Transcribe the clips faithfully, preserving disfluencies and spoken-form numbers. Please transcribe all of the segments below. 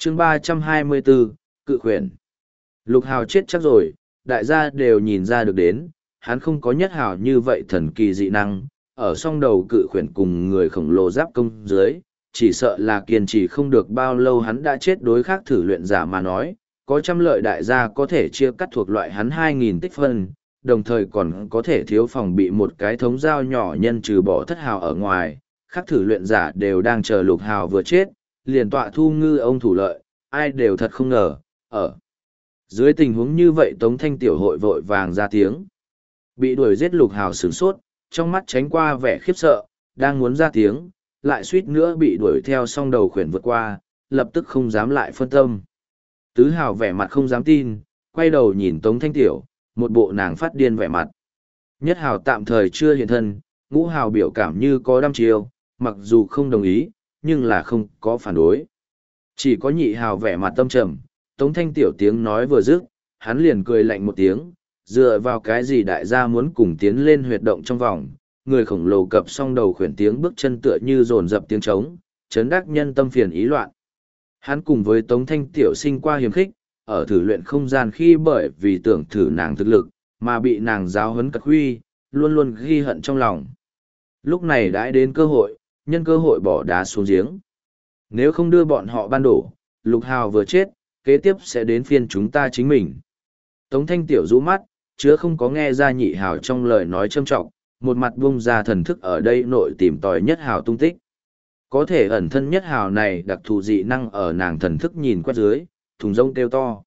chương ba trăm hai mươi bốn, cự khuyển. Lục Hào chết chắc rồi, đại gia đều nhìn ra được đến, hắn không có Nhất Hào như vậy thần kỳ dị năng, ở song đầu cự khuyển cùng người khổng lồ giáp công dưới, chỉ sợ là kiên trì không được bao lâu hắn đã chết. Đối khác thử luyện giả mà nói, có trăm lợi đại gia có thể chia cắt thuộc loại hắn hai nghìn tích phân, đồng thời còn có thể thiếu phòng bị một cái thống dao nhỏ nhân trừ bỏ thất hào ở ngoài. Khác thử luyện giả đều đang chờ Lục Hào vừa chết, liền tọa thu ngư ông thủ lợi, ai đều thật không ngờ, ở dưới tình huống như vậy Tống Thanh Tiểu hội vội vàng ra tiếng. Bị đuổi giết Lục Hào sửng sốt, trong mắt tránh qua vẻ khiếp sợ, đang muốn ra tiếng, lại suýt nữa bị đuổi theo song đầu khuyển vượt qua, lập tức không dám lại phân tâm. Tứ Hào vẻ mặt không dám tin, quay đầu nhìn Tống Thanh Tiểu, một bộ nàng phát điên vẻ mặt. Nhất Hào tạm thời chưa hiện thân, Ngũ Hào biểu cảm như có đăm chiêu, mặc dù không đồng ý, nhưng là không có phản đối. Chỉ có Nhị Hào vẻ mặt tâm trầm, Tống Thanh Tiểu tiếng nói vừa dứt, hắn liền cười lạnh một tiếng, dựa vào cái gì đại gia muốn cùng tiến lên huyệt động trong vòng. Người khổng lồ cập song đầu khuyển tiếng bước chân tựa như dồn dập tiếng trống, chấn đắc nhân tâm phiền ý loạn. Hắn cùng với Tống Thanh Tiểu sinh qua hiềm khích, ở thử luyện không gian khi bởi vì tưởng thử nàng thực lực, mà bị nàng giáo huấn cật huy, luôn luôn ghi hận trong lòng. Lúc này đã đến cơ hội, nhân cơ hội bỏ đá xuống giếng. Nếu không đưa bọn họ ban đổ, Lục Hào vừa chết, kế tiếp sẽ đến phiên chúng ta chính mình. Tống Thanh Tiểu rũ mắt, chứa không có nghe ra Nhị Hào trong lời nói châm trọng, một mặt bung ra thần thức ở đây nội tìm tòi Nhất Hào tung tích. Có thể ẩn thân Nhất Hào này đặc thù dị năng ở nàng thần thức nhìn quét dưới, thùng rông kêu to.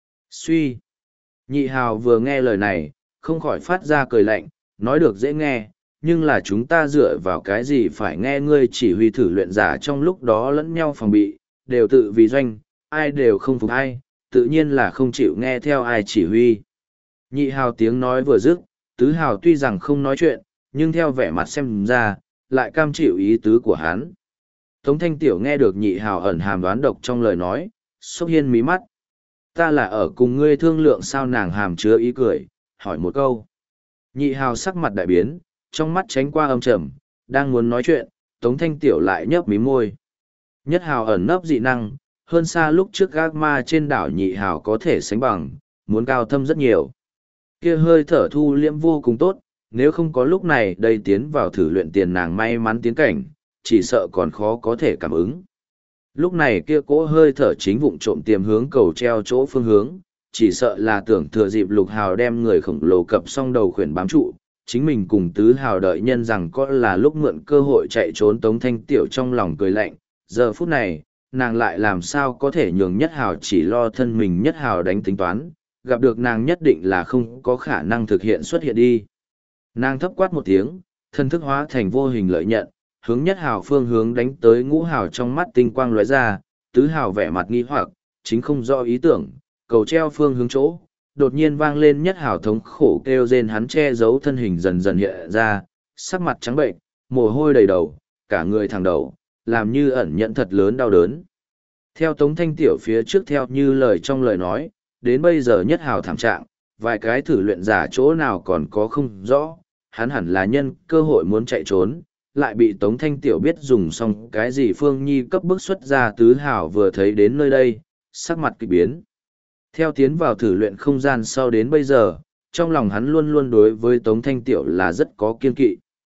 Suy! Nhị Hào vừa nghe lời này, không khỏi phát ra cười lạnh, nói được dễ nghe, nhưng là chúng ta dựa vào cái gì phải nghe ngươi chỉ huy thử luyện giả trong lúc đó lẫn nhau phòng bị, đều tự vì doanh, ai đều không phục ai, tự nhiên là không chịu nghe theo ai chỉ huy. Nhị Hào tiếng nói vừa dứt, Tứ Hào tuy rằng không nói chuyện, nhưng theo vẻ mặt xem ra, lại cam chịu ý tứ của hắn. Tống Thanh Tiểu nghe được Nhị Hào ẩn hàm đoán độc trong lời nói, sốc hiên mí mắt. Ta là ở cùng ngươi thương lượng sao? Nàng hàm chứa ý cười, hỏi một câu. Nhị Hào sắc mặt đại biến, trong mắt tránh qua âm trầm, đang muốn nói chuyện, Tống Thanh Tiểu lại nhấp mí môi. Nhất Hào ẩn nấp dị năng, hơn xa lúc trước gác ma trên đảo Nhị Hào có thể sánh bằng, muốn cao thâm rất nhiều. Kia hơi thở thu liễm vô cùng tốt, nếu không có lúc này đây tiến vào thử luyện tiền nàng may mắn tiến cảnh, chỉ sợ còn khó có thể cảm ứng. Lúc này kia cỗ hơi thở chính vụng trộm tiềm hướng cầu treo chỗ phương hướng, chỉ sợ là tưởng thừa dịp Lục Hào đem người khổng lồ cập song đầu khuyển bám trụ, chính mình cùng Tứ Hào đợi nhân rằng có là lúc mượn cơ hội chạy trốn. Tống Thanh Tiểu trong lòng cười lạnh, giờ phút này, nàng lại làm sao có thể nhường Nhất Hào chỉ lo thân mình Nhất Hào đánh tính toán, gặp được nàng nhất định là không có khả năng thực hiện xuất hiện đi. Nàng thấp quát một tiếng, thân thức hóa thành vô hình lợi nhận, hướng Nhất Hào phương hướng đánh tới. Ngũ Hào trong mắt tinh quang lóe ra, Tứ Hào vẻ mặt nghi hoặc, chính không rõ ý tưởng, cầu treo phương hướng chỗ, đột nhiên vang lên Nhất Hào thống khổ kêu rên, hắn che giấu thân hình dần dần hiện ra, sắc mặt trắng bệnh, mồ hôi đầy đầu, cả người thẳng đầu, làm như ẩn nhận thật lớn đau đớn. Theo Tống Thanh Tiểu phía trước theo như lời trong lời nói, đến bây giờ Nhất Hào thảm trạng, vài cái thử luyện giả chỗ nào còn có không rõ, hắn hẳn là nhân cơ hội muốn chạy trốn, lại bị Tống Thanh Tiểu biết dùng xong cái gì Phương Nhi cấp bức xuất ra. Tứ Hào vừa thấy đến nơi đây, sắc mặt kỳ biến. Theo tiến vào thử luyện không gian sau đến bây giờ, trong lòng hắn luôn luôn đối với Tống Thanh Tiểu là rất có kiên kỵ.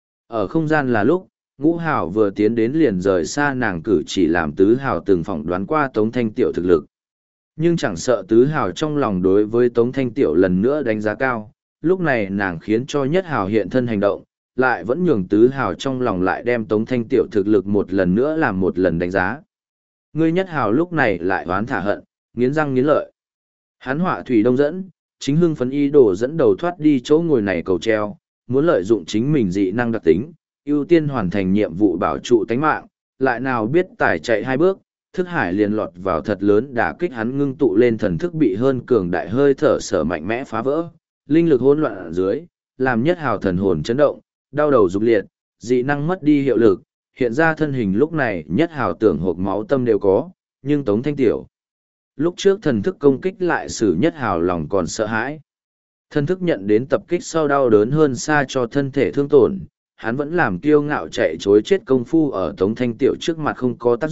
Ở không gian là lúc, Ngũ Hào vừa tiến đến liền rời xa nàng cử chỉ làm Tứ Hào từng phỏng đoán qua Tống Thanh Tiểu thực lực. Nhưng chẳng sợ Tứ Hào trong lòng đối với Tống Thanh Tiểu lần nữa đánh giá cao, lúc này nàng khiến cho Nhất Hào hiện thân hành động, lại vẫn nhường Tứ Hào trong lòng lại đem Tống Thanh Tiểu thực lực một lần nữa làm một lần đánh giá. Ngươi Nhất Hào lúc này lại oán thả hận, nghiến răng nghiến lợi. Hắn họa thủy đông dẫn, chính hưng phấn ý đồ dẫn đầu thoát đi chỗ ngồi này cầu treo, muốn lợi dụng chính mình dị năng đặc tính, ưu tiên hoàn thành nhiệm vụ bảo trụ tánh mạng, lại nào biết tải chạy hai bước, thức hải liền lọt vào thật lớn đả kích, hắn ngưng tụ lên thần thức bị hơn cường đại hơi thở sở mạnh mẽ phá vỡ, linh lực hỗn loạn ở dưới, làm Nhất Hào thần hồn chấn động, đau đầu rục liệt, dị năng mất đi hiệu lực, hiện ra thân hình lúc này Nhất Hào tưởng hộp máu tâm đều có, nhưng Tống Thanh Tiểu lúc trước thần thức công kích lại xử Nhất Hào lòng còn sợ hãi. Thần thức nhận đến tập kích sau đau đớn hơn xa cho thân thể thương tổn, hắn vẫn làm kiêu ngạo chạy chối chết công phu ở Tống Thanh Tiểu trước mặt không có tác dụng,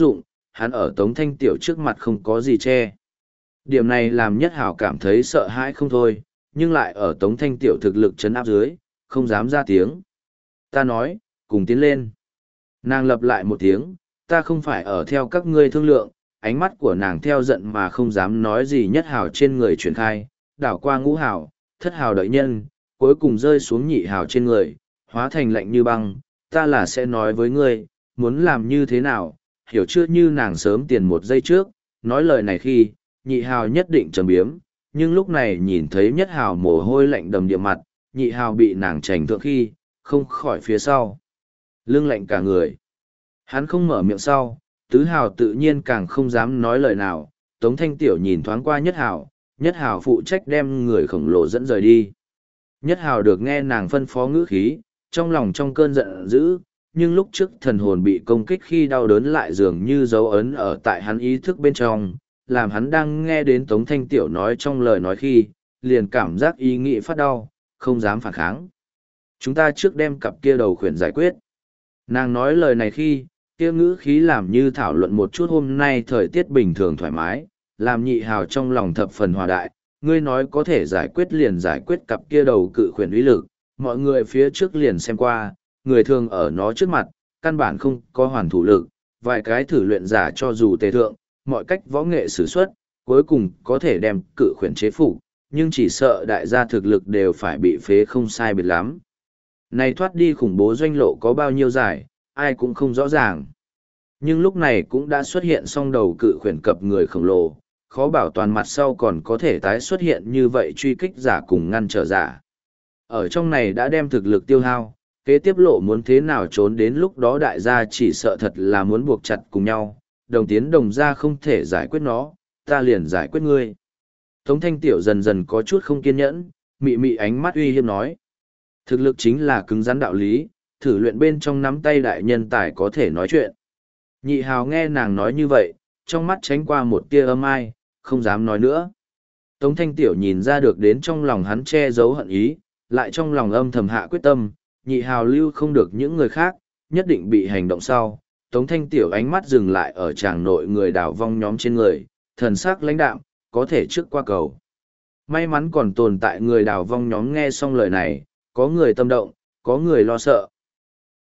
hắn ở Tống Thanh Tiểu trước mặt không có gì che. Điểm này làm Nhất Hảo cảm thấy sợ hãi không thôi, nhưng lại ở Tống Thanh Tiểu thực lực chấn áp dưới, không dám ra tiếng. Ta nói, cùng tiến lên. Nàng lặp lại một tiếng, ta không phải ở theo các ngươi thương lượng, ánh mắt của nàng theo giận mà không dám nói gì. Nhất Hảo trên người chuyển khai, đảo qua ngũ hảo, thất hảo đợi nhân, cuối cùng rơi xuống nhị hảo trên người, hóa thành lạnh như băng. Ta là sẽ nói với ngươi, muốn làm như thế nào, hiểu chưa? Như nàng sớm tiền một giây trước, nói lời này khi, nhị hào nhất định trầm biếm, nhưng lúc này nhìn thấy Nhất Hào mồ hôi lạnh đầm địa mặt, nhị hào bị nàng trành thượng khi, không khỏi phía sau. Lưng lạnh cả người. Hắn không mở miệng sau, tứ hào tự nhiên càng không dám nói lời nào. Tống Thanh Tiểu nhìn thoáng qua Nhất Hào, Nhất Hào phụ trách đem người khổng lồ dẫn rời đi. Nhất Hào được nghe nàng phân phó ngữ khí, trong lòng trong cơn giận dữ, nhưng lúc trước thần hồn bị công kích khi đau đớn lại dường như dấu ấn ở tại hắn ý thức bên trong, làm hắn đang nghe đến Tống Thanh Tiểu nói trong lời nói khi, liền cảm giác ý nghĩ phát đau, không dám phản kháng. Chúng ta trước đem cặp kia đầu khuyển giải quyết. Nàng nói lời này khi, kia ngữ khí làm như thảo luận một chút hôm nay thời tiết bình thường thoải mái, làm nhị hào trong lòng thập phần hòa đại. Ngươi nói có thể giải quyết liền giải quyết cặp kia đầu cự khuyển uy lực, mọi người phía trước liền xem qua, người thường ở nó trước mặt, căn bản không có hoàn thủ lực, vài cái thử luyện giả cho dù tề thượng, mọi cách võ nghệ sử xuất, cuối cùng có thể đem cự khuyển chế phục, nhưng chỉ sợ đại gia thực lực đều phải bị phế không sai biệt lắm. Này thoát đi khủng bố doanh lộ có bao nhiêu dài, ai cũng không rõ ràng. Nhưng lúc này cũng đã xuất hiện song đầu cự khuyển cập người khổng lồ, khó bảo toàn mặt sau còn có thể tái xuất hiện như vậy truy kích giả cùng ngăn trở giả. Ở trong này đã đem thực lực tiêu hao, kế tiếp lộ muốn thế nào trốn, đến lúc đó đại gia chỉ sợ thật là muốn buộc chặt cùng nhau, đồng tiến đồng gia không thể giải quyết nó, ta liền giải quyết ngươi. Tống Thanh Tiểu dần dần có chút không kiên nhẫn, mị mị ánh mắt uy hiếp nói. Thực lực chính là cứng rắn đạo lý, thử luyện bên trong nắm tay đại nhân tài có thể nói chuyện. Nhị hào nghe nàng nói như vậy, trong mắt tránh qua một tia âm ai, không dám nói nữa. Tống Thanh Tiểu nhìn ra được đến trong lòng hắn che giấu hận ý, lại trong lòng âm thầm hạ quyết tâm, nhị hào lưu không được những người khác, nhất định bị hành động sau. Tống Thanh Tiểu ánh mắt dừng lại ở tràng nội người đảo vong nhóm trên người, thần sắc lãnh đạm, có thể trước qua cầu. May mắn còn tồn tại người đảo vong nhóm nghe xong lời này, có người tâm động, có người lo sợ.